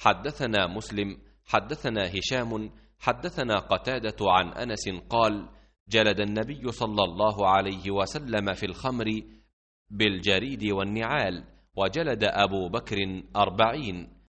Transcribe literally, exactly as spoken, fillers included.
حدثنا مسلم حدثنا هشام حدثنا قتادة عن أنس قال: جلد النبي صلى الله عليه وسلم في الخمر بالجريد والنعال، وجلد أبو بكر أربعين.